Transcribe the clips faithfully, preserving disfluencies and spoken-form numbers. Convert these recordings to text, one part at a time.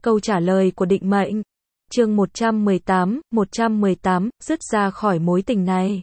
Câu trả lời của định mệnh. Chương một trăm mười tám, một trăm mười tám, dứt ra khỏi mối tình này.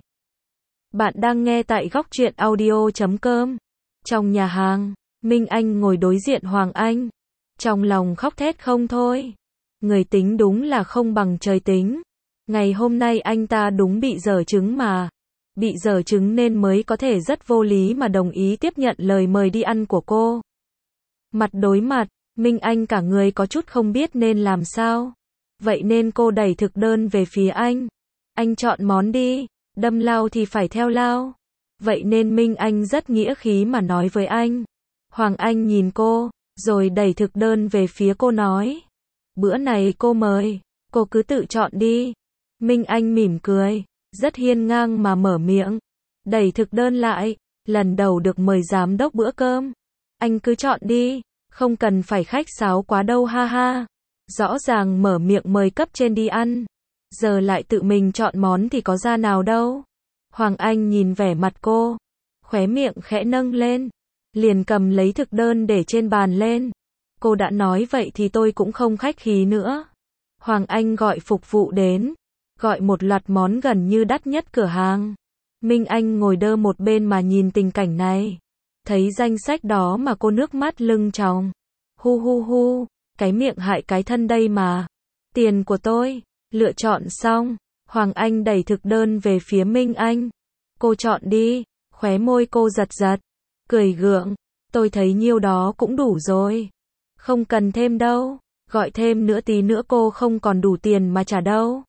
Bạn đang nghe tại góc truyện audio chấm com. Trong nhà hàng, Minh Anh ngồi đối diện Hoàng Anh. Trong lòng khóc thét không thôi. Người tính đúng là không bằng trời tính. Ngày hôm nay anh ta đúng bị dở trứng mà. Bị dở trứng nên mới có thể rất vô lý mà đồng ý tiếp nhận lời mời đi ăn của cô. Mặt đối mặt, Minh Anh cả người có chút không biết nên làm sao. Vậy nên cô đẩy thực đơn về phía anh. Anh chọn món đi, đâm lao thì phải theo lao. Vậy nên Minh Anh rất nghĩa khí mà nói với anh. Hoàng Anh nhìn cô, rồi đẩy thực đơn về phía cô nói. Bữa này cô mời, cô cứ tự chọn đi. Minh Anh mỉm cười, rất hiên ngang mà mở miệng. Đẩy thực đơn lại, lần đầu được mời giám đốc bữa cơm. Anh cứ chọn đi, không cần phải khách sáo quá đâu ha ha. Rõ ràng mở miệng mời cấp trên đi ăn. Giờ lại tự mình chọn món thì có ra nào đâu. Hoàng Anh nhìn vẻ mặt cô, khóe miệng khẽ nâng lên. Liền cầm lấy thực đơn để trên bàn lên. Cô đã nói vậy thì tôi cũng không khách khí nữa. Hoàng Anh gọi phục vụ đến. Gọi một loạt món gần như đắt nhất cửa hàng. Minh Anh ngồi đơ một bên mà nhìn tình cảnh này. Thấy danh sách đó mà cô nước mắt lưng tròng. Hu hu hu, cái miệng hại cái thân đây mà. Tiền của tôi, lựa chọn xong. Hoàng Anh đẩy thực đơn về phía Minh Anh. Cô chọn đi, khóe môi cô giật giật. Cười gượng, tôi thấy nhiêu đó cũng đủ rồi. Không cần thêm đâu, gọi thêm nữa tí nữa cô không còn đủ tiền mà trả đâu.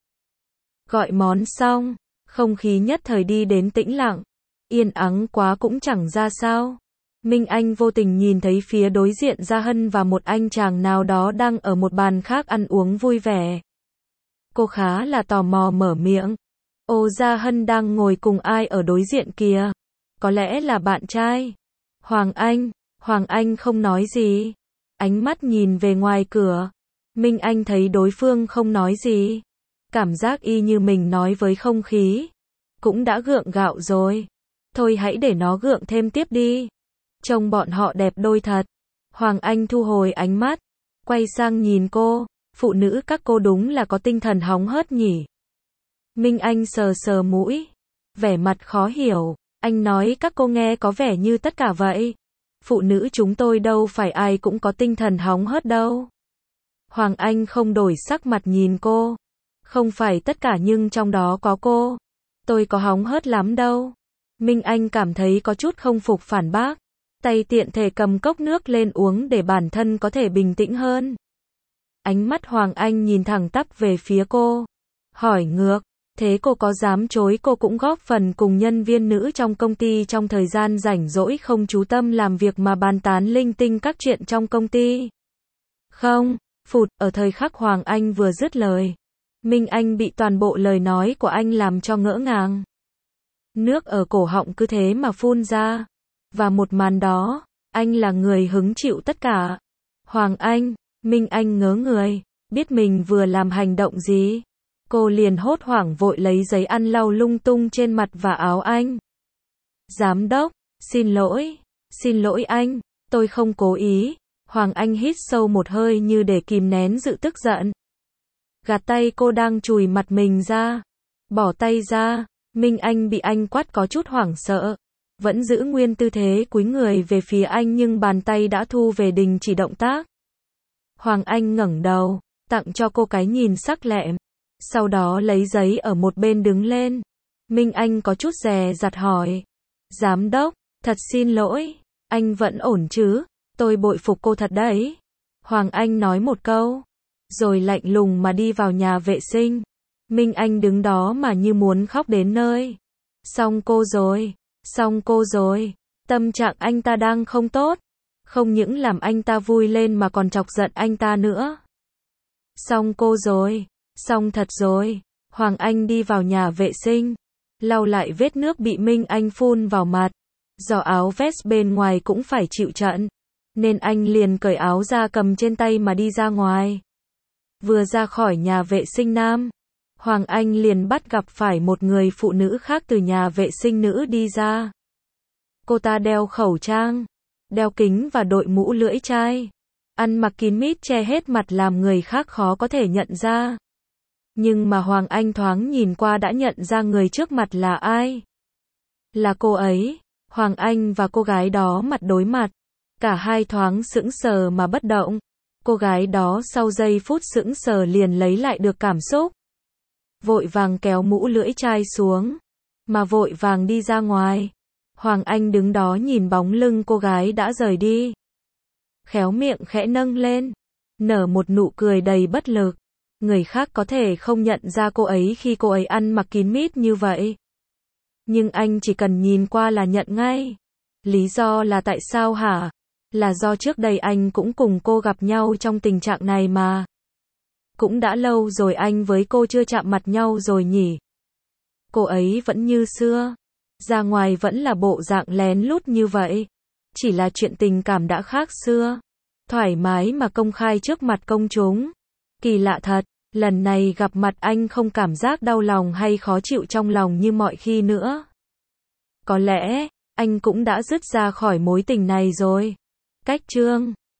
Gọi món xong, không khí nhất thời đi đến tĩnh lặng. Yên ắng quá cũng chẳng ra sao. Minh Anh vô tình nhìn thấy phía đối diện Gia Hân và một anh chàng nào đó đang ở một bàn khác ăn uống vui vẻ. Cô khá là tò mò mở miệng. Ô, Gia Hân đang ngồi cùng ai ở đối diện kìa? Có lẽ là bạn trai. Hoàng Anh, Hoàng Anh không nói gì. Ánh mắt nhìn về ngoài cửa. Minh Anh thấy đối phương không nói gì. Cảm giác y như mình nói với không khí. Cũng đã gượng gạo rồi. Thôi hãy để nó gượng thêm tiếp đi. Trông bọn họ đẹp đôi thật. Hoàng Anh thu hồi ánh mắt. Quay sang nhìn cô. Phụ nữ các cô đúng là có tinh thần hóng hớt nhỉ. Minh Anh sờ sờ mũi. Vẻ mặt khó hiểu. Anh nói các cô nghe có vẻ như tất cả vậy. Phụ nữ chúng tôi đâu phải ai cũng có tinh thần hóng hớt đâu. Hoàng Anh không đổi sắc mặt nhìn cô. Không phải tất cả nhưng trong đó có cô. Tôi có hóng hớt lắm đâu. Minh Anh cảm thấy có chút không phục phản bác. Tay tiện thể cầm cốc nước lên uống để bản thân có thể bình tĩnh hơn. Ánh mắt Hoàng Anh nhìn thẳng tắp về phía cô. Hỏi ngược, thế cô có dám chối cô cũng góp phần cùng nhân viên nữ trong công ty trong thời gian rảnh rỗi không chú tâm làm việc mà bàn tán linh tinh các chuyện trong công ty? Không, phụt, ở thời khắc Hoàng Anh vừa dứt lời. Minh Anh bị toàn bộ lời nói của anh làm cho ngỡ ngàng. Nước ở cổ họng cứ thế mà phun ra. Và một màn đó, anh là người hứng chịu tất cả. Hoàng Anh, Minh Anh ngớ người, biết mình vừa làm hành động gì. Cô liền hốt hoảng vội lấy giấy ăn lau lung tung trên mặt và áo anh. Giám đốc, xin lỗi, xin lỗi anh, tôi không cố ý. Hoàng Anh hít sâu một hơi như để kìm nén sự tức giận. Gạt tay cô đang chùi mặt mình ra. Bỏ tay ra, Minh Anh bị anh quát có chút hoảng sợ. Vẫn giữ nguyên tư thế cúi người về phía anh nhưng bàn tay đã thu về đình chỉ động tác. Hoàng Anh ngẩng đầu, tặng cho cô cái nhìn sắc lẹm. Sau đó lấy giấy ở một bên đứng lên. Minh Anh có chút dè dặt hỏi. Giám đốc, thật xin lỗi, anh vẫn ổn chứ? Tôi bội phục cô thật đấy. Hoàng Anh nói một câu. Rồi lạnh lùng mà đi vào nhà vệ sinh. Minh Anh đứng đó mà như muốn khóc đến nơi. Xong cô rồi, xong cô rồi. Tâm trạng anh ta đang không tốt. Không những làm anh ta vui lên mà còn chọc giận anh ta nữa. Xong cô rồi, xong thật rồi. Hoàng Anh đi vào nhà vệ sinh. Lau lại vết nước bị Minh Anh phun vào mặt. Do áo vest bên ngoài cũng phải chịu trận. Nên anh liền cởi áo ra cầm trên tay mà đi ra ngoài. Vừa ra khỏi nhà vệ sinh nam, Hoàng Anh liền bắt gặp phải một người phụ nữ khác từ nhà vệ sinh nữ đi ra. Cô ta đeo khẩu trang, đeo kính và đội mũ lưỡi chai. ăn mặc kín mít che hết mặt làm người khác khó có thể nhận ra. Nhưng mà Hoàng Anh thoáng nhìn qua đã nhận ra người trước mặt là ai. Là cô ấy. Hoàng Anh và cô gái đó mặt đối mặt. Cả hai thoáng sững sờ mà bất động. Cô gái đó sau giây phút sững sờ liền lấy lại được cảm xúc. Vội vàng kéo mũ lưỡi chai xuống. Mà vội vàng đi ra ngoài. Hoàng Anh đứng đó nhìn bóng lưng cô gái đã rời đi. Khéo miệng khẽ nâng lên. Nở một nụ cười đầy bất lực. Người khác có thể không nhận ra cô ấy khi cô ấy ăn mặc kín mít như vậy. Nhưng anh chỉ cần nhìn qua là nhận ngay. Lý do là tại sao hả? Là do trước đây anh cũng cùng cô gặp nhau trong tình trạng này mà. Cũng đã lâu rồi anh với cô chưa chạm mặt nhau rồi nhỉ. Cô ấy vẫn như xưa. Ra ngoài vẫn là bộ dạng lén lút như vậy. Chỉ là chuyện tình cảm đã khác xưa. Thoải mái mà công khai trước mặt công chúng. Kỳ lạ thật, lần này gặp mặt anh không cảm giác đau lòng hay khó chịu trong lòng như mọi khi nữa. Có lẽ, anh cũng đã dứt ra khỏi mối tình này rồi. Cách chương